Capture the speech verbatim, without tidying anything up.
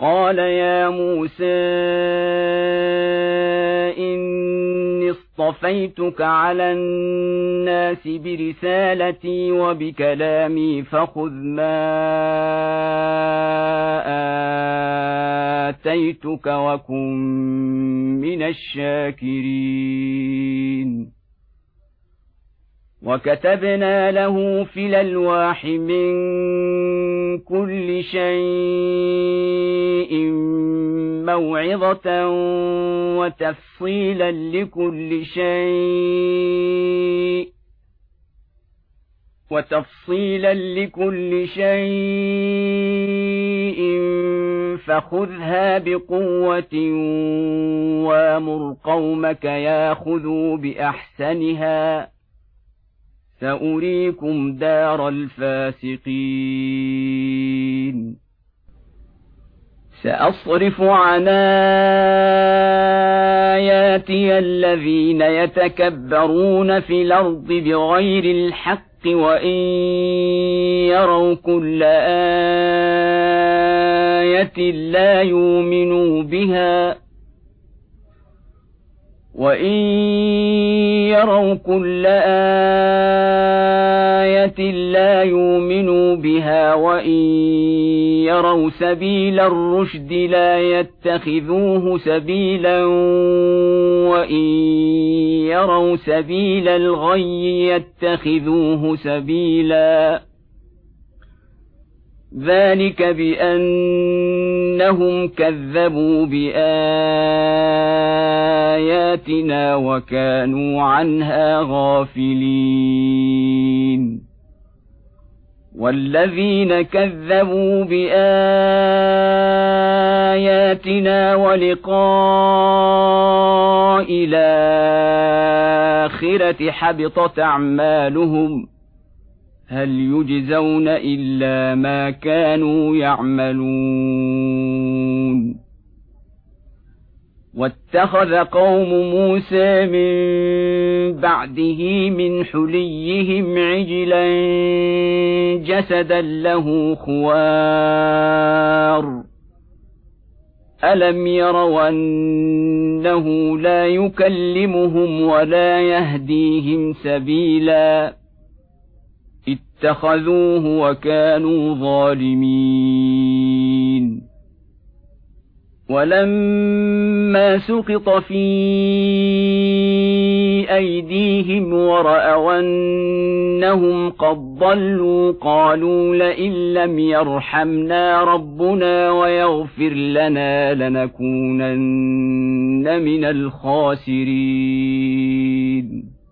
قال يا موسى إني اصطفيتك على الناس برسالتي وبكلامي فخذ ما آتيتك وكن من الشاكرين وكتبنا له في الألواح من كل شيء موعظة وتفصيلا لكل شيء وتفصيلا لكل شيء فخذها بقوة وامر قومك ياخذوا بأحسنها سأريكم دار الفاسقين سأصرف عن آياتي الذين يتكبرون في الأرض بغير الحق وإن يروا كل آية لا يؤمنوا بها وإن يروا كل آية لا يؤمنوا بها وإن يروا سبيل الرشد لا يتخذوه سبيلا وإن يروا سبيل الغي يتخذوه سبيلا ذلك بأنهم كذبوا بآياتنا وكانوا عنها غافلين والذين كذبوا بآياتنا ولقاء الآخرة حبطت أعمالهم هل يجزون إلا ما كانوا يعملون واتخذ قوم موسى من بعده من حليهم عجلا جسدا له خوار ألم يروا أنه لا يكلمهم ولا يهديهم سبيلا اتخذوه وكانوا ظالمين ولما سقط في أيديهم ورأوا أنهم قد ضلوا قالوا لئن لم يرحمنا ربنا ويغفر لنا لنكونن من الخاسرين